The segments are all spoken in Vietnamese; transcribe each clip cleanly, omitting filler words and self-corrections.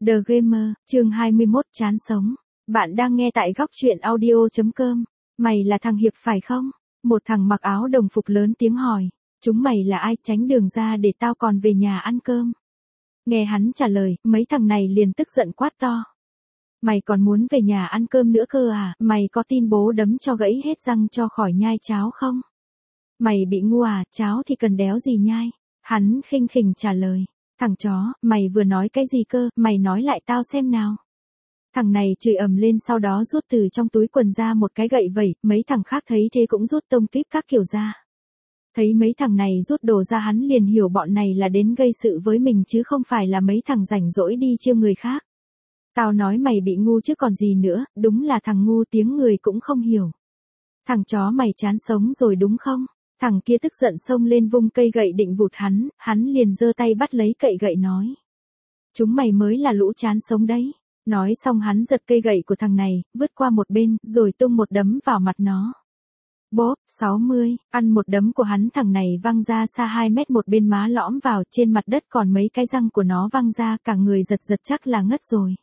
The Gamer, chương 21 chán sống. Bạn đang nghe tại góc truyện audio.com. Mày là thằng Hiệp phải không? Một thằng mặc áo đồng phục lớn tiếng hỏi. Chúng mày là ai, tránh đường ra để tao còn về nhà ăn cơm. Nghe hắn trả lời, mấy thằng này liền tức giận quát to. Mày còn muốn về nhà ăn cơm nữa cơ à, mày có tin bố đấm cho gãy hết răng cho khỏi nhai cháo không? Mày bị ngu à, cháo thì cần đéo gì nhai. Hắn khinh khỉnh trả lời. Thằng chó, mày vừa nói cái gì cơ, mày nói lại tao xem nào. Thằng này chửi ầm lên, sau đó rút từ trong túi quần ra một cái gậy vẩy, mấy thằng khác thấy thế cũng rút tông tuyếp các kiểu ra. Thấy mấy thằng này rút đồ ra, hắn liền hiểu bọn này là đến gây sự với mình chứ không phải là mấy thằng rảnh rỗi đi chiêu người khác. Tao nói mày bị ngu chứ còn gì nữa, đúng là thằng ngu tiếng người cũng không hiểu. Thằng chó mày chán sống rồi đúng không? Thằng kia tức giận xông lên vung cây gậy định vụt hắn liền giơ tay bắt lấy cây gậy nói. Chúng mày mới là lũ chán sống đấy. Nói xong hắn giật cây gậy của thằng này, vứt qua một bên, rồi tung một đấm vào mặt nó. Bốp, 60, ăn một đấm của hắn, thằng này văng ra xa 2 mét, một bên má lõm vào, trên mặt đất còn mấy cái răng của nó văng ra, cả người giật chắc là ngất rồi.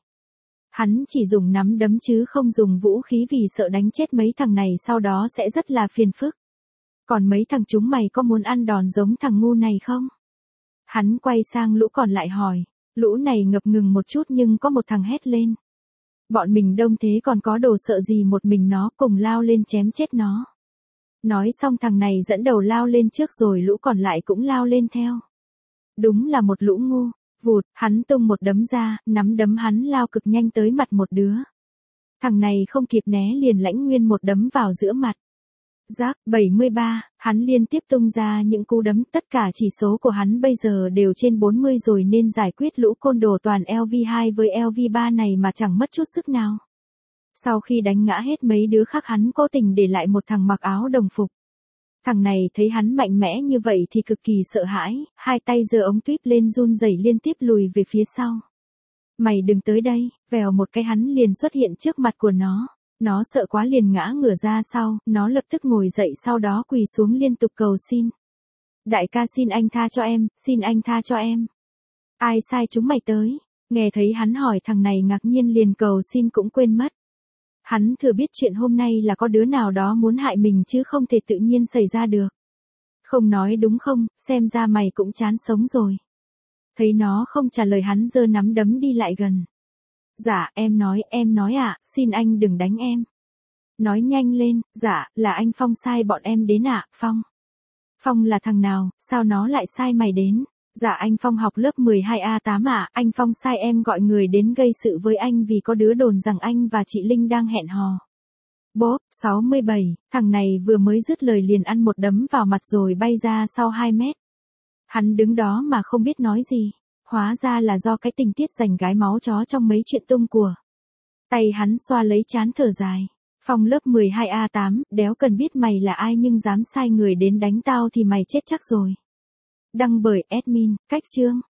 Hắn chỉ dùng nắm đấm chứ không dùng vũ khí vì sợ đánh chết mấy thằng này sau đó sẽ rất là phiền phức. Còn mấy thằng chúng mày có muốn ăn đòn giống thằng ngu này không? Hắn quay sang lũ còn lại hỏi. Lũ này ngập ngừng một chút nhưng có một thằng hét lên. Bọn mình đông thế còn có đồ sợ gì một mình nó, cùng lao lên chém chết nó. Nói xong thằng này dẫn đầu lao lên trước rồi lũ còn lại cũng lao lên theo. Đúng là một lũ ngu. Vụt, hắn tung một đấm ra, nắm đấm hắn lao cực nhanh tới mặt một đứa. Thằng này không kịp né liền lãnh nguyên một đấm vào giữa mặt. Rác, 73, hắn liên tiếp tung ra những cú đấm, tất cả chỉ số của hắn bây giờ đều trên 40 rồi nên giải quyết lũ côn đồ toàn LV2 với LV3 này mà chẳng mất chút sức nào. Sau khi đánh ngã hết mấy đứa khác hắn cố tình để lại một thằng mặc áo đồng phục. Thằng này thấy hắn mạnh mẽ như vậy thì cực kỳ sợ hãi, hai tay giơ ống tuyếp lên run rẩy liên tiếp lùi về phía sau. Mày đừng tới đây, vèo một cái hắn liền xuất hiện trước mặt của nó. Nó sợ quá liền ngã ngửa ra sau, nó lập tức ngồi dậy sau đó quỳ xuống liên tục cầu xin. Đại ca xin anh tha cho em, xin anh tha cho em. Ai sai chúng mày tới? Nghe thấy hắn hỏi thằng này ngạc nhiên liền cầu xin cũng quên mất. Hắn thừa biết chuyện hôm nay là có đứa nào đó muốn hại mình chứ không thể tự nhiên xảy ra được. Không nói đúng không, xem ra mày cũng chán sống rồi. Thấy nó không trả lời hắn giơ nắm đấm đi lại gần. Dạ, em nói ạ, xin anh đừng đánh em. Nói nhanh lên, dạ, là anh Phong sai bọn em đến ạ, Phong. Phong là thằng nào, sao nó lại sai mày đến? Dạ anh Phong học lớp 12A8 ạ, anh Phong sai em gọi người đến gây sự với anh vì có đứa đồn rằng anh và chị Linh đang hẹn hò. Bốp, 67, thằng này vừa mới dứt lời liền ăn một đấm vào mặt rồi bay ra sau 2 mét. Hắn đứng đó mà không biết nói gì. Hóa ra là do cái tình tiết giành gái máu chó trong mấy chuyện tung của. Tay hắn xoa lấy trán thở dài. Phong lớp 12A8, đéo cần biết mày là ai nhưng dám sai người đến đánh tao thì mày chết chắc rồi. Đăng bởi admin, cách chương.